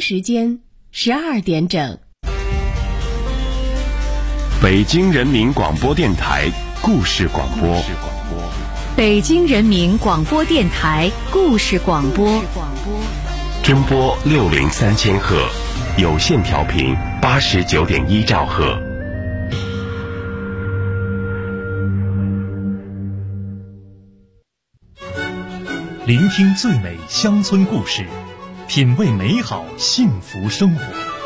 时间12点整。 北京人民广播电台故事广播。 北京人民广播电台故事广播。 中波603000赫，有线调频89.1兆赫。 聆听最美乡村故事，品味美好幸福生活。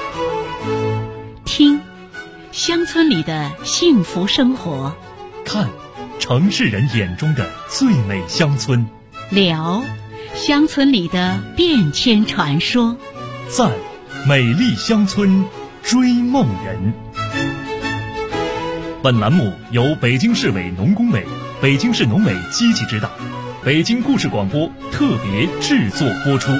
听乡村里的幸福生活， 看城市人眼中的最美乡村， 聊乡村里的变迁传说， 赞美丽乡村追梦人。本栏目由北京市委农工委、北京市农委积极指导，北京故事广播特别制作播出。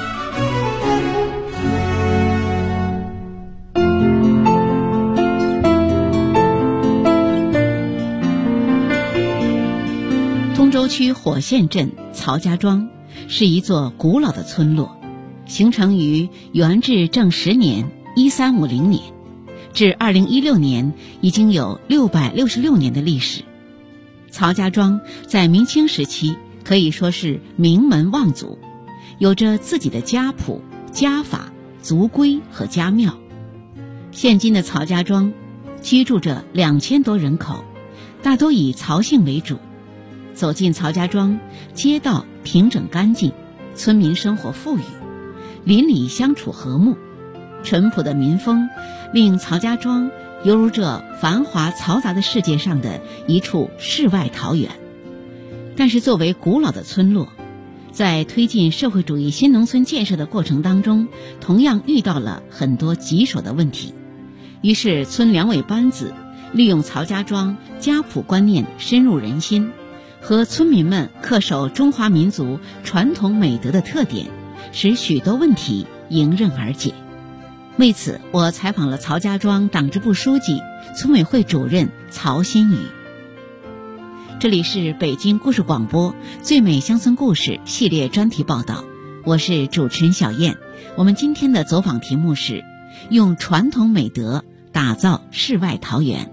通州区火线镇曹家庄是一座古老的村落，形成于元至正10年1350年，至2016年已经有666年的历史。曹家庄在明清时期可以说是名门望族，有着自己的家谱、家法、族规和家庙。现今的曹家庄居住着2000多人口，大多以曹姓为主。走进曹家庄，街道平整干净，村民生活富裕，邻里相处和睦，淳朴的民风令曹家庄犹如这繁华嘈杂的世界上的一处世外桃源。但是作为古老的村落，在推进社会主义新农村建设的过程当中，同样遇到了很多棘手的问题。于是村两委班子利用曹家庄家谱观念深入人心，和村民们恪守中华民族传统美德的特点，使许多问题迎刃而解。为此，我采访了曹家庄党支部书记、村委会主任曹新宇。这里是北京故事广播最美乡村故事系列专题报道，我是主持人小燕。我们今天的走访题目是用传统美德打造世外桃源。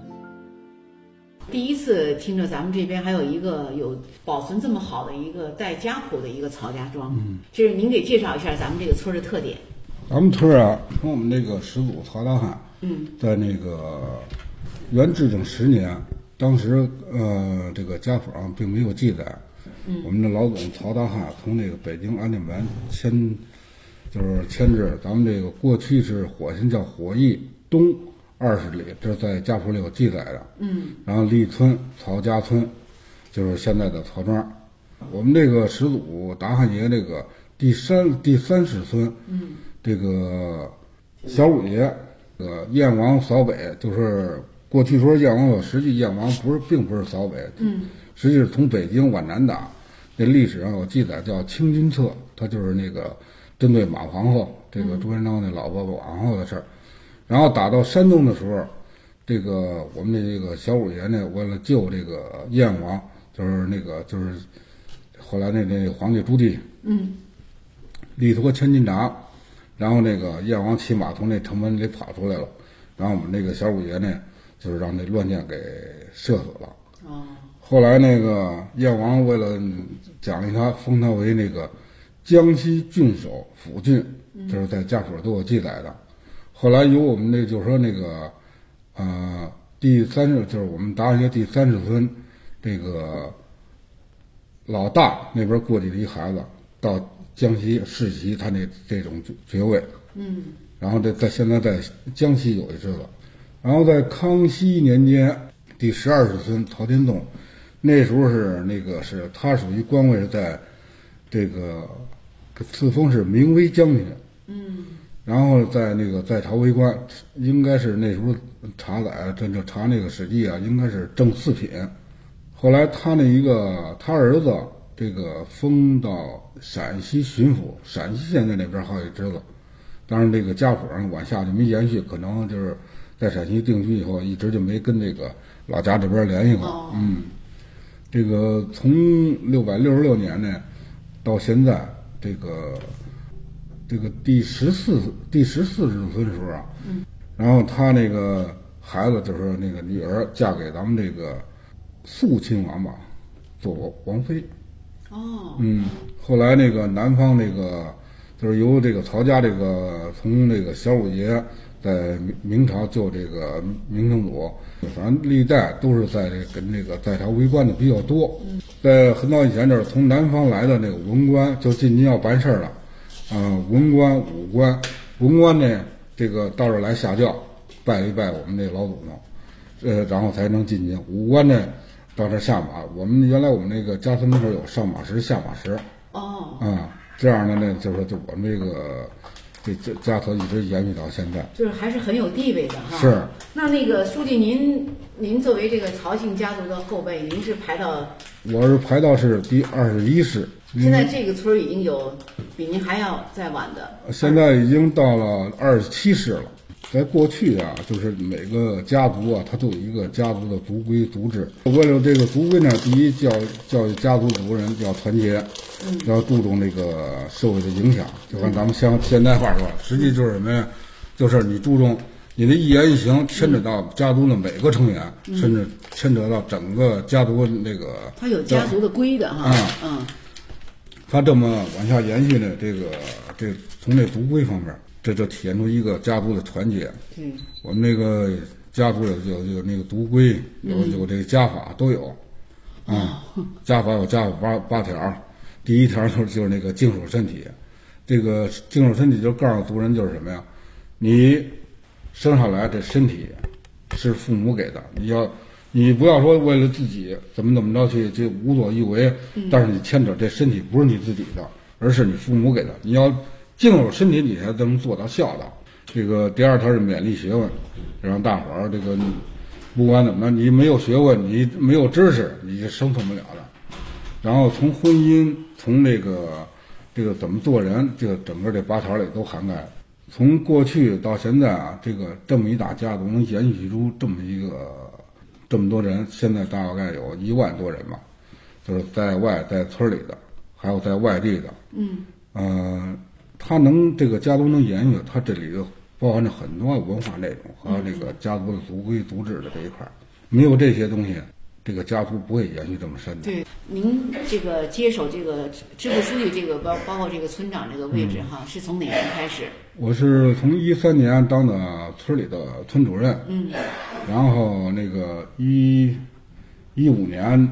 第一次听着咱们这边还有一个有保存这么好的一个带家谱的一个曹家庄，就是您给介绍一下咱们这个村的特点。 咱们村啊，从我们那个始祖曹大汉，在那个元至正10年，当时这个家谱上并没有记载。我们的老总曹大汉从那个北京安定门迁至咱们这个过去是火线叫火驿东20里，这是在家谱里有记载的。然后立村曹家村，就是现在的曹庄。我们这个始祖达汉爷这个第三世孙，这个小五爷，燕王扫北，就是过去说燕王，实际燕王并不是扫北，实际是从北京往南打。这历史上有记载叫清君侧，他就是那个针对马皇后，这个朱元璋的老婆马皇后的事儿。然后打到山东的时候，这个我们的这个小五爷呢，为了救这个燕王，就是后来那皇帝朱棣，力托千斤闸，然后那个燕王骑马从那城门里跑出来了，然后我们那个小五爷呢，就是让那乱箭给射死了。后来那个燕王为了奖励他，封他为那个江西郡守抚郡，这是在家谱都有记载的。后来由我们那就是说那个第三世，就是我们达汉爷第三世孙，这个老大那边过继的一孩子到江西世袭他这种爵位，然后现在在江西有一支子。然后在康熙年间第12世孙曹天纵，那时候是他属于官位是在这个赐封是明威将军，然后在朝为官，应该是那时候查载这查那个史记啊，应该是正4品。后来他他儿子这个封到陕西巡抚，陕西现在那边好几支子，当然这个家谱上往下就没延续，可能就是在陕西定居以后，一直就没跟这个老家这边联系过。这个从666年呢到现在，这个这个第14日村的时候啊，然后他那个孩子就是那个女儿嫁给咱们这个肃亲王吧，做王妃。后来那个南方那个就是由这个曹家这个从那个小五爷在明朝救这个明成祖，反正历代都是在跟这个在朝为官的比较多。在很早以前，就是从南方来的那个文官就进京要办事了，文官、武官，文官呢这个到这儿来下轿，拜一拜我们这老祖宗，然后才能进京。武官呢到这下马，我们原来我们那个家村门口有上马石、下马石。这样的呢，就是就我们这家头一直延续到现在， 就是还是很有地位的哈。 是。 那个书记，您作为这个曹姓家族的后辈，您是排到？ 我是排到是第21世。 现在这个村已经有比您还要再晚的。 现在已经到了27世了。在过去啊，就是每个家族啊，它都有一个家族的族规族制。为了这个族规呢，第一教育家族族人要团结，要注重这个社会的影响。就按咱们现代话说，实际就是什么呀？就是你注重你的一言一行，牵扯到家族的每个成员，甚至牵扯到整个家族那个。 他有家族的规的哈。 他这么往下延续呢，这从这族规方面。这就体现出一个家族的团结。我们那个家族有那个族规，有这个家法都有。家法有家法8条，第1条就是那个净守身体。这个净守身体就告诉族人就是什么呀？你生下来这身体是父母给的，你不要说为了自己怎么着去无所欲为，但是你牵扯这身体不是你自己的，而是你父母给的，你要净守身体，你才能做到孝道。这个第2条是勉励学问，让大伙儿这个不管怎么着，你没有学问，你没有知识，你是生存不了的。然后从婚姻，从这个怎么做人，这个整个这8条里都涵盖。从过去到现在啊，这么一大家族能延续出这么多人，现在大概有1万多人吧，就是在村里的，还有在外地的。他这个家族能延续，他这里头包含着很多文化内容和这个家族的族规族制的这一块，没有这些东西，这个家族不会延续这么深的。 对，您这个接手这个支部书记这个包括这个村长这个位置哈，是从哪年开始？我是从13年当的村里的村主任，然后那个15年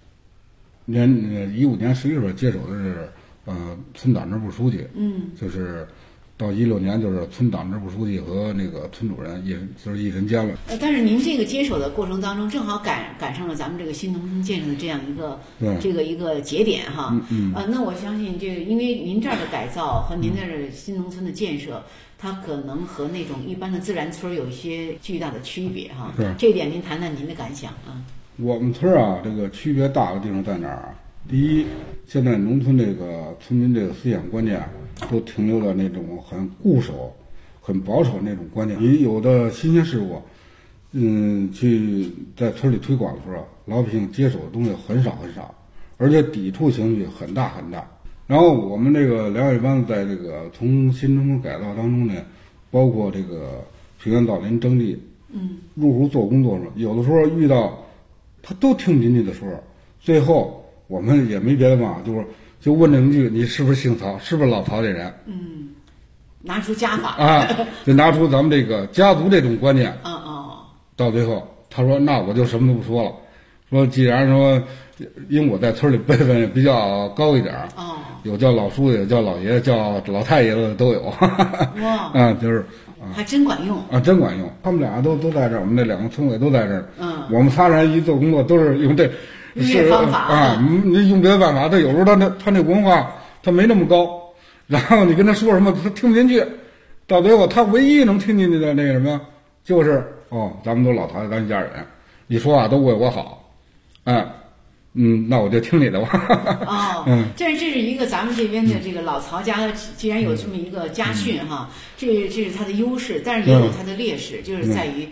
11月份接手的是村党支部书记，就是到16年就是村党支部书记和那个村主任一人兼了。 但是您这个接手的过程当中，正好赶上了咱们这个新农村建设的这样一个一个节点哈。那我相信这个，因为您这儿的改造和您那儿的新农村的建设，它可能和那种一般的自然村有一些巨大的区别哈。这一点您谈谈您的感想啊。 我们村啊，这个区别大的地方在哪儿啊？第一，现在农村这个村民这个思想观念都停留在那种很固守、很保守那种观念。你有的新鲜事物，去在村里推广的时候，老百姓接手的东西很少，而且抵触情绪很大。然后我们这个粮业班在这个从新农村改造当中呢，包括这个平原造林征地，入户做工作的时候，有的时候遇到他都听不进去的时候，最后我们也没别的办法，就问这么句：你是不是姓曹？是不是老曹这人？ 拿出家法就拿出咱们这个家族这种观念。到最后他说：那我就什么都不说了。说既然说，因为我在村里辈分比较高一点，有叫老叔爷，叫老爷，叫老太爷的都有。哇！就是还真管用啊，真管用。他们俩都在这儿，我们这2个村委都在这儿。我们仨人一做工作都是用这。 是方法你用别的办法，他有时候他那文化他没那么高，然后你跟他说什么他听不进去，到最后他唯一能听进去的那个什么，就是咱们都老曹咱一家人，你说话都为我好，那我就听你的话。这是一个咱们这边的这个老曹家，既然有这么一个家训哈，这是他的优势，但是也有他的劣势，就是在于。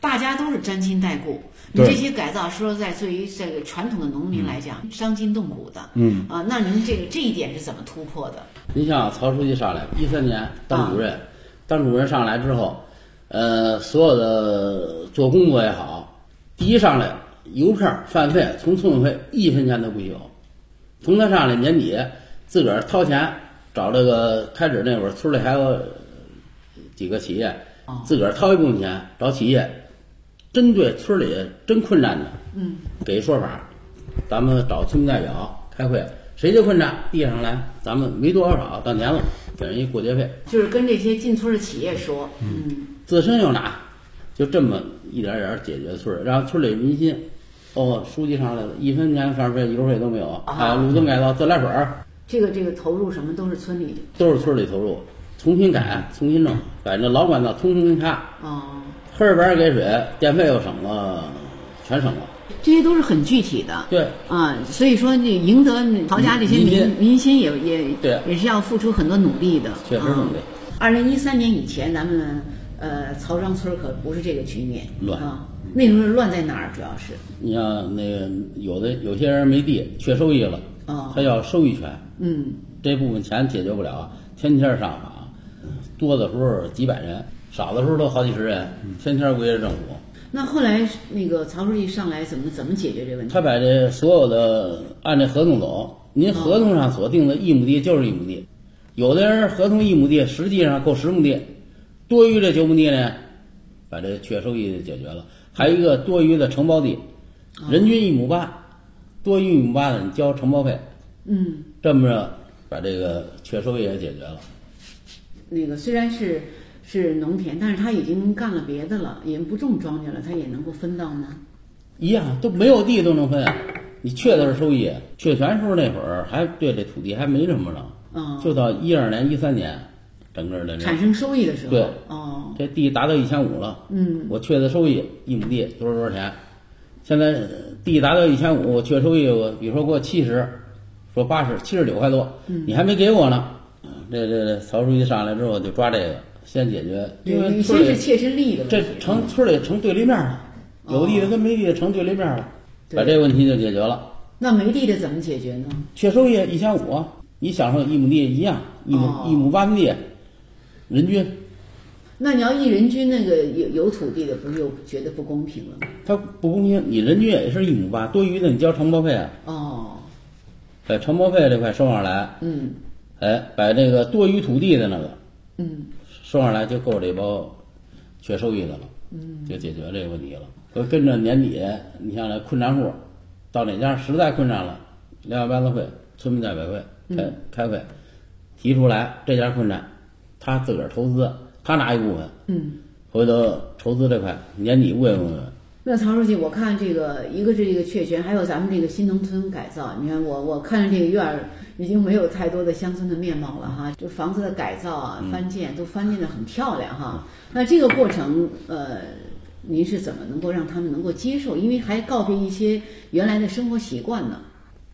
大家都是沾亲带故。你这些改造说实在，对于这个传统的农民来讲，伤筋动骨的。那您这一点是怎么突破的？ 你像曹书记上来13年当主任，当主任上来之后，所有的做工作也好，第一上来邮票饭费从村委会1分钱都不有，从他上来年底自个儿掏钱找这个开始那会儿村里还有几个企业，自个儿掏一部分钱找企业，针对村里真困难的，给说法，咱们找村民代表开会，谁就困难递上来，咱们没多少到年了给人一过节费， 就是跟这些进村的企业说， 自身又拿，就这么一点点解决村里，让村里民心。书记上来了，1分钱饭费、油费都没有，路灯改造、自来水这个投入什么都是村里的， 都是村里投入，重新改，重新弄，把这老管道通通查。黑板给水，电费又省了，全省了。 这些都是很具体的。 对所以说你赢得曹家这些民心也对， 也是要付出很多努力的。 确实努力。 2013年以前，咱们曹庄村可不是这个局面， 乱那时候乱在哪儿？主要是你像那个有些人没地，缺收益了，他要收益权，这部分钱解决不了，天天上访，多的时候几百人，少的时候都好几十人，天天围着政府。 那后来那个曹书记上来怎么解决这问题？ 他把这所有的按这合同走，您合同上所定的1亩地就是1亩地，有的人合同1亩地，实际上够10亩地，多余这9亩地呢，把这缺收益解决了。还有一个多余的承包地，人均1亩8，多余1亩8的你交承包费，这么着把这个缺收益也解决了。 那个虽然是农田，但是他已经干了别的了，也不种庄稼了，他也能够分到吗？ 一样，都没有地都能分。你缺的是收益，确权时候那会儿还对这土地还没这么着，就到12年、13年。整个的产生收益的时候， 对，这地达到1500了，我缺的收益1亩地多少钱？现在地达到1500，我缺收益，我比如说给我70，说80、79块多，你还没给我呢。这曹书记上来之后就抓这个，先解决，因为先是切身利益的问题， 这成村里成对立面了，有地的跟没地的成对立面了，把这个问题就解决了。 那没地的怎么解决呢？ 缺收益1500，你享受1亩地一样，1亩8分地。人均， 那你要一人均那个有土地的，不是又觉得不公平了吗？ 它不公平，你人均也是1亩8，多余的你交承包费啊。把承包费这块收上来，把这个多余土地的那个，收上来就够这包缺收益的了，就解决这个问题了。跟着年底，你像这困难户，到哪家实在困难了，联合办子会、村民代表会开会，提出来这家困难。他自个儿投资，他拿一部分，回头筹资这块年底问。 那曹书记，我看这个一个是这个确权，还有咱们这个新农村改造。你看我看着这个院儿已经没有太多的乡村的面貌了哈，就房子的改造啊、翻建都翻建的很漂亮哈。那这个过程，您是怎么能够让他们能够接受？因为还告别一些原来的生活习惯呢。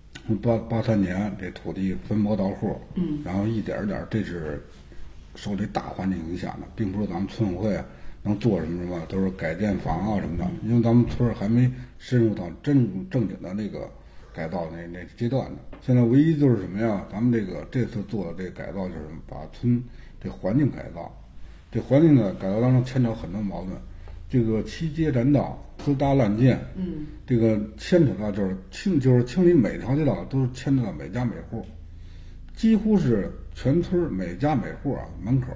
83年这土地分拨到户，然后一点一点，这是受这大环境影响的，并不是咱们村委会能做什么，都是改建房啊什么的，因为咱们村还没深入到正经的这个改造那阶段呢。现在唯一就是什么呀？咱们这次做的这个改造就是把村这环境改造，这环境的改造当中牵扯很多矛盾，这个7街占道、私搭滥建，这个牵扯到就是清理每条街道都是牵扯到每家每户，几乎是全村每家每户门口，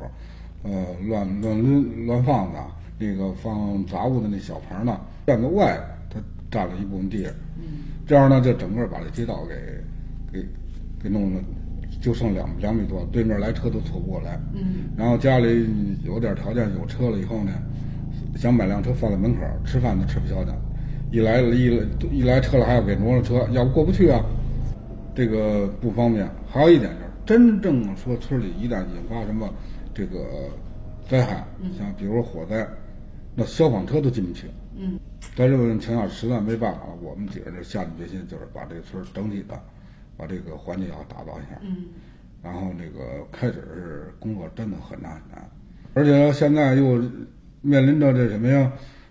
乱放的那个放杂物的那小棚呢，院子外它占了一部分地，这样呢就整个把这街道给弄了，就剩2米多，对面来车都错不过来。然后家里有点条件有车了以后呢，想买辆车放在门口，吃饭都吃不消的，一来车了还要给挪了车，要不过不去啊，这个不方便。还有一点就是，真正说村里一旦引发什么这个灾害，像比如说火灾，那消防车都进不去。在这个情况下实在没办法了，我们几个人就下定决心，就是把这个村整体的把这个环境要打造一下。然后那个开始是工作真的很难，而且现在又面临着这什么呀，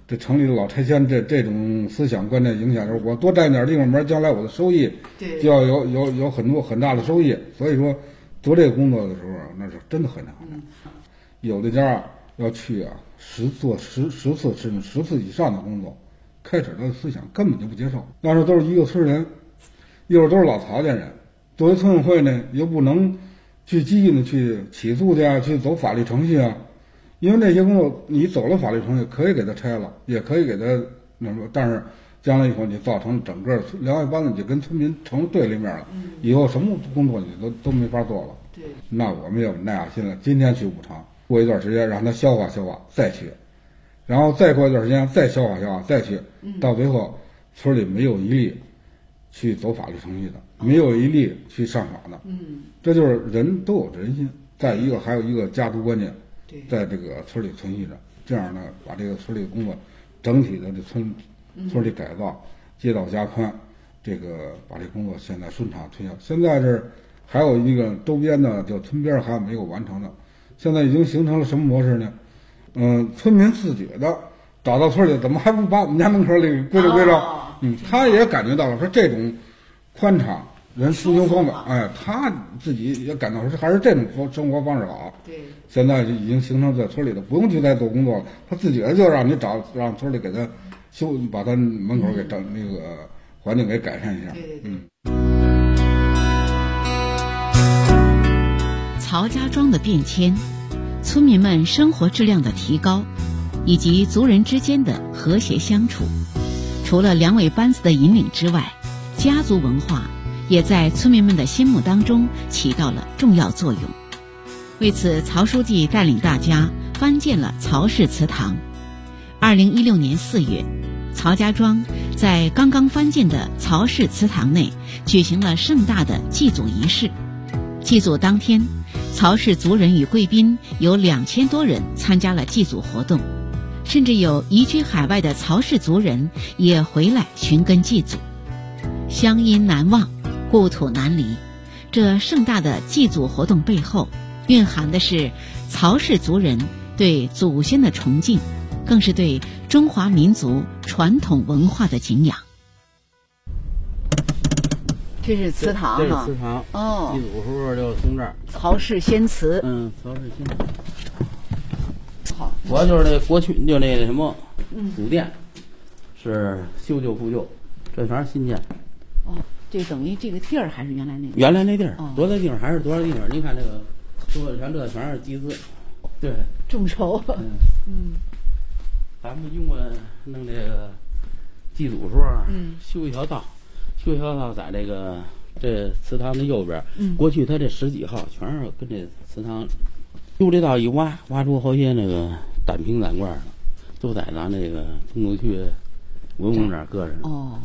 这城里的老拆迁这种思想观念影响，就是我多占点地方门，将来我的收益就要有很大的收益。所以说做这个工作的时候，那是真的很难的。有的家要去做十次甚至10次以上的工作，开始的思想根本就不接受。那时候都是一个村人，一会儿都是老曹家人，作为村委会呢，又不能去激进的去起诉去去走法律程序因为那些工作你走了法律程序，可以给他拆了，也可以给他那什么，但是将来以后你造成整个两外班子就跟村民成了对立面了，以后什么工作你都没法做了。 对， 那我们也耐下心了，今天去补偿，过一段时间让他消化消化再去，然后再过一段时间再消化消化再去，到最后村里没有一例去走法律程序的，没有一例去上访的。这就是人都有人心。再一个还有一个家族观念在这个村里存续着，这样呢把这个村里的工作整体的这村里改造，街道加宽，这个把这工作现在顺畅推销。现在是还有一个周边的叫村边还没有完成的，现在已经形成了什么模式呢？村民自觉的找到村里，怎么还不把我们家门口里归了归了？他也感觉到了说这种宽敞。人出行方便，他自己也感到说还是这种生活方式好。 对， 现在就已经形成在村里的，不用去再做工作了，他自己就让你让村里给他把他门口给整那个环境给改善一下。 对。 曹家庄的变迁，村民们生活质量的提高，以及族人之间的和谐相处，除了两委班子的引领之外，家族文化也在村民们的心目当中起到了重要作用。为此，曹书记带领大家翻建了曹氏祠堂。2016年4月，曹家庄在刚刚翻建的曹氏祠堂内举行了盛大的祭祖仪式。祭祖当天，曹氏族人与贵宾有2000多人参加了祭祖活动，甚至有移居海外的曹氏族人也回来寻根祭祖。乡音难忘，故土难离，这盛大的祭祖活动背后蕴含的是曹氏族人对祖先的崇敬，更是对中华民族传统文化的敬仰。 这是祠堂， 这是祠堂。祭祖时候就从这儿。 曹氏先祠。 曹氏先祠。好，主要就是那过去就那什么，古殿是修旧复旧，这全是新建。 这等于这个地儿还是原来那个？ 原来那地儿，多大地方还是多少地方？您看这个，这全是集资，对， 众筹。 咱们用过弄这个祭祖时候，修一条道，在这祠堂的右边。过去它这10几号全是跟这祠堂，用这道一挖出好些那个胆瓶胆罐的，都在咱这个东沟区文物那儿搁着呢。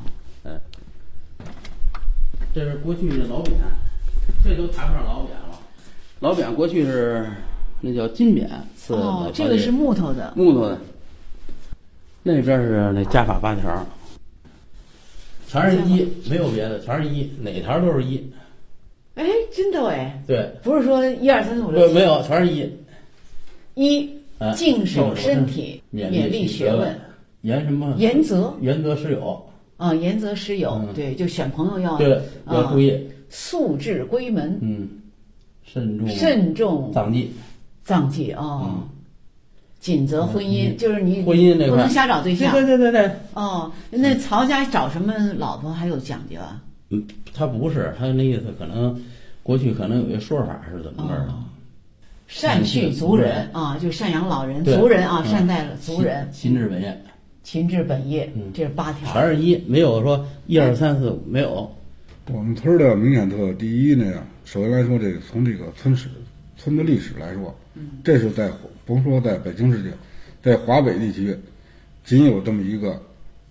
这是过去的老匾，这都谈不上老匾了。老匾过去是那叫金匾， 这个是木头的。 那边是那家法8条，全是1，没有别的，全是1，哪条都是1。 哎，真的哎。 对， 不是说1、2、3、4、5、6。 没有，全是 1。净守身体，勉励学问。 严什么？ 严则师友。 严则师友，对，就选朋友要注意， 素质归门， 慎重葬祭谨择婚姻，就是你婚姻不能瞎找对象。 对。 那曹家找什么老婆还有讲究啊？ 他不是，他那意思可能过去可能有一说法是怎么着的？ 善训族人就赡养老人，族人善待了族人，勤治本业，这是8条， 全是1，没有说1、2、3、4、5，没有。 我们村的明显特第一呢，首先来说，这个从这个村的历史来说，这是在甭说在北京市界，在华北地区，仅有这么一个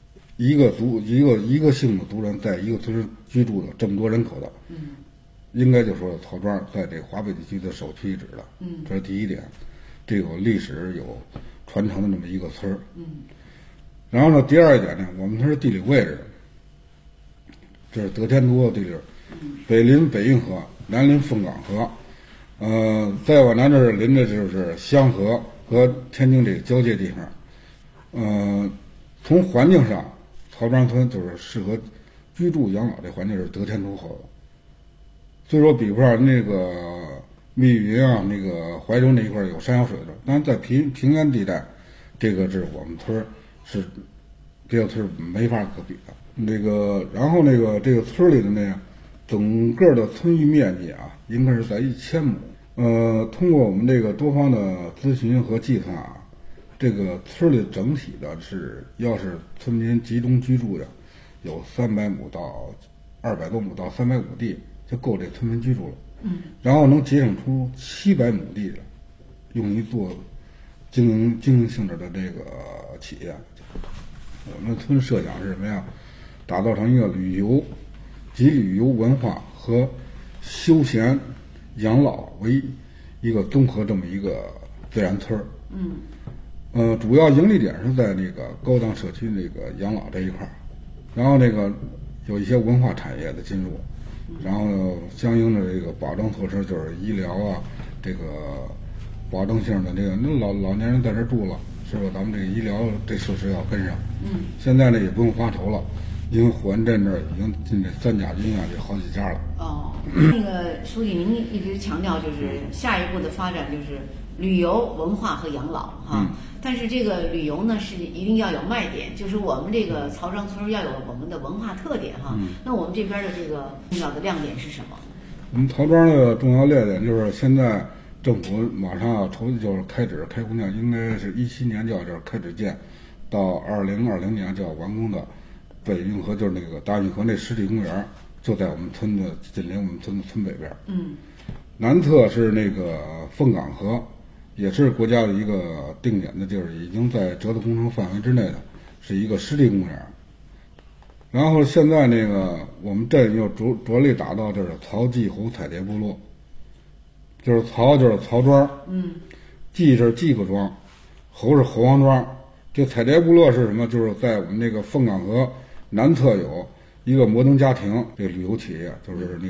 姓的族人在一个村居住的这么多人口的，应该就说曹庄在这个华北地区的首屈一指了。这是第一点，这有历史有传承的这么一个村儿。然后呢，第二一点呢，我们村是地理位置，这是得天独厚地理，北临北运河，南临凤岗河，再往南这是临着就是香河和天津这个交界地方， 从环境上，曹庄村就是适合居住养老这环境是得天独厚的。所以说，比不上那个密云啊，那个怀柔那一块有山有水的，但是在平原地带，这个是我们村是别的村没法可比的。然后这个村里的整个的村域面积啊，应该是在1000亩。通过我们这个多方的咨询和计算啊，这个村里整体的要是村民集中居住的，有300亩到200多亩到300亩地，就够这村民居住了。然后能节省出700亩地的，用于做经营性质的这个企业。我们村设想是什么呀？打造成一个旅游文化和休闲养老为一个综合这么一个自然村。主要盈利点是在那个高档社区养老这一块，然后有一些文化产业的进入，然后相应的保障措施就是医疗啊，保证性的老年人在这住了，是吧？咱们医疗设施要跟上。现在也不用发愁了，因为火焰镇这儿已经进这3甲医院有好几家了。 书记您一直强调就是下一步的发展就是旅游文化和养老哈。但是这个旅游呢是一定要有卖点，就是我们这个曹庄村要有我们的文化特点哈。那我们这边的这个重要的亮点是什么？ 我们曹庄的重要亮点就是现在政府马上要就是开工建，应该是17年就要开始建，到2020年就要完工的北运河，就是大运河那湿地公园，就在我们村的紧邻我们村的村北边。南侧是凤岗河，也是国家的一个定点的地儿，已经在折子工程范围之内的，是一个湿地公园。然后现在我们镇又着力打造就是曹季侯采蝶部落，就是曹庄，季是季克庄，侯是侯王庄。这采蝶部落是什么？就是在我们凤岗河南侧有一个摩登家庭这旅游企业，就是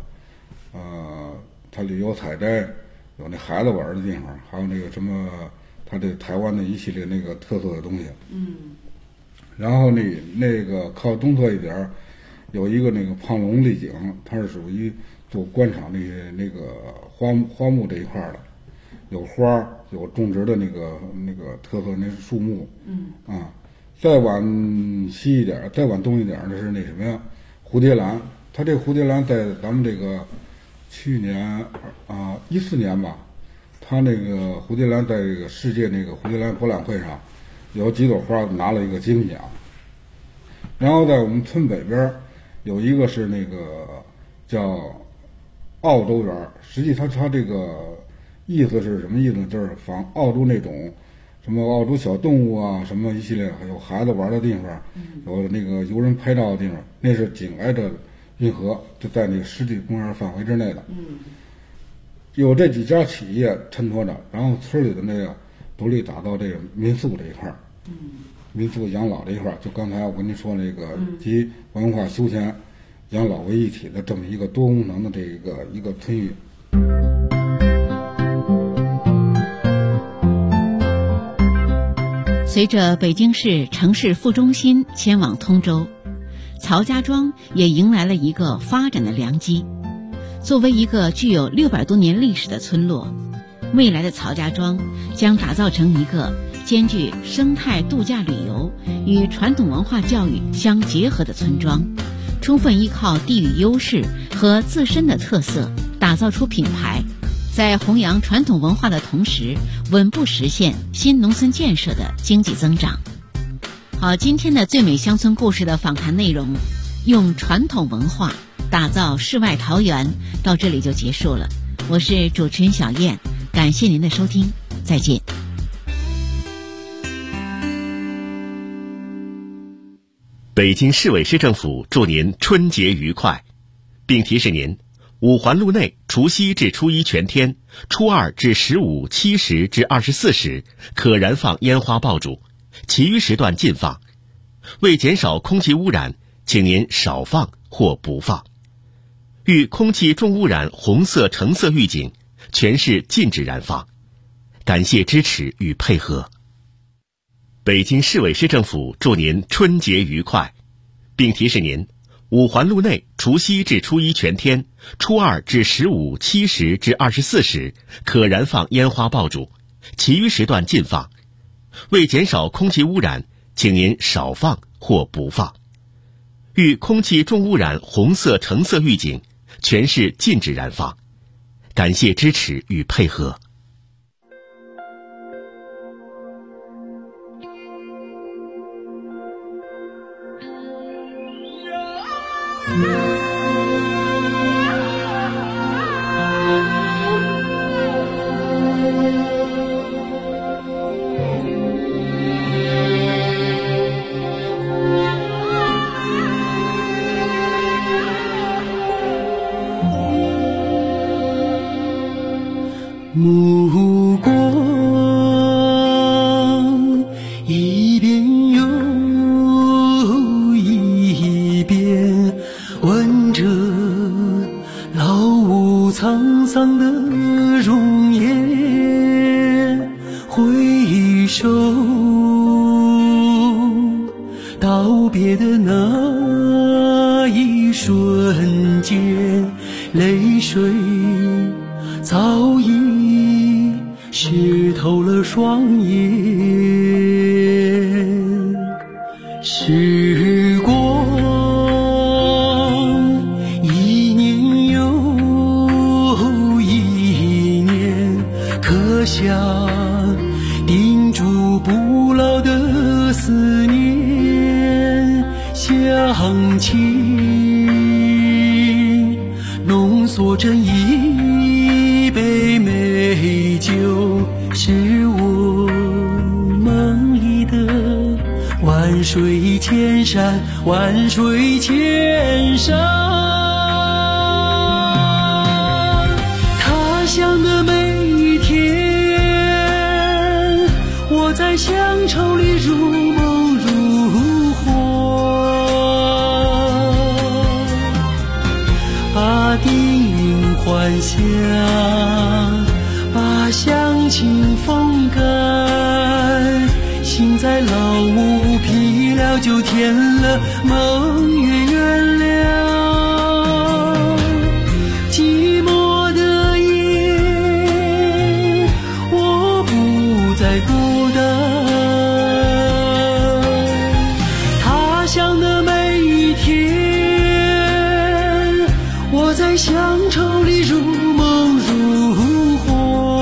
他旅游采摘，有孩子玩的地方，还有什么他这台湾的一系列特色的东西。然后靠东侧一点有一个胖龙丽景，它是属于做观赏花木这一块的，有花，有种植的特色树木。再往西一点，再往东一点的是什么呀？蝴蝶兰。它这蝴蝶兰在咱们去年14年吧，它蝴蝶兰在世界蝴蝶兰博览会上有几朵花拿了一个金奖。然后在我们村北边有一个是叫澳洲园，实际它意思是什么意思？就是仿澳洲那种什么澳洲小动物啊，什么一系列，还有孩子玩的地方，有游人拍照的地方，那是紧挨着运河，就在湿地公园范围之内的。有这几家企业衬托着，然后村里的独立打造民宿这一块。民宿养老这一块，就刚才我跟您说集文化休闲养老为一体的这么一个多功能的一个村域。 随着北京市城市副中心迁往通州，曹家庄也迎来了一个发展的良机。作为一个具有600多年历史的村落，未来的曹家庄将打造成一个兼具生态度假旅游与传统文化教育相结合的村庄，充分依靠地域优势和自身的特色，打造出品牌，在弘扬传统文化的同时，稳步实现新农村建设的经济增长。好，今天的最美乡村故事的访谈内容，用传统文化打造世外桃源，到这里就结束了。我是主持人小燕，感谢您的收听，再见。 北京市委市政府祝您春节愉快，并提示您，五环路内除夕至初一全天，初二至15、7时至24时可燃放烟花爆竹，其余时段禁放。为减少空气污染，请您少放或不放。遇空气重污染红色、橙色预警，全市禁止燃放。感谢支持与配合。 北京市委市政府祝您春节愉快，并提示您，五环路内除夕至初一全天、初二至15、7时至24时可燃放烟花爆竹，其余时段禁放。为减少空气污染，请您少放或不放。遇空气重污染红色、橙色预警，全市禁止燃放。感谢支持与配合。 目光一遍又一遍问着老屋沧桑的容颜，回首道别的那一瞬间，泪水早已湿透了双眼。时光一年又一年，刻下钉住不老的思念。乡亲浓缩成一杯美酒，是我梦里的万水千山，万水千山。他乡的每一天，我在乡愁里如梦如幻，把底蕴还乡，把乡情风干，心在老屋疲了就填了，梦也圆了。寂寞的夜，我不再孤单。他乡的每一天，我在乡愁里如梦如幻，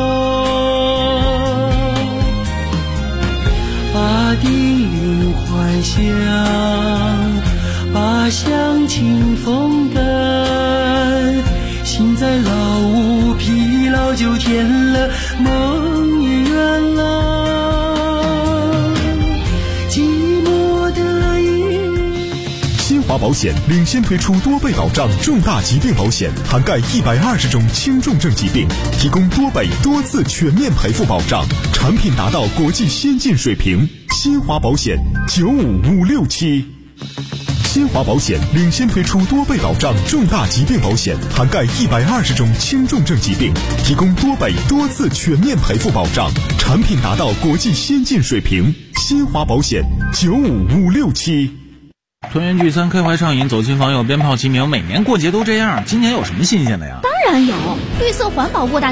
把底蕴还乡，把乡情风干，心在老屋疲劳就填了，梦也圆了。寂寞的夜。 新华保险领先推出多倍保障重大疾病保险，涵盖120种轻重症疾病，提供多倍多次全面赔付保障，产品达到国际先进水平。新华保险95567。新华保险领先推出多倍保障重大疾病保险，涵盖120种轻重症疾病，提供多倍多次全面赔付保障，产品达到国际先进水平。新华保险95567。 团圆聚餐，开怀畅饮，走亲访友，鞭炮齐鸣，每年过节都这样，今年有什么新鲜的呀？ 当然有，绿色环保过大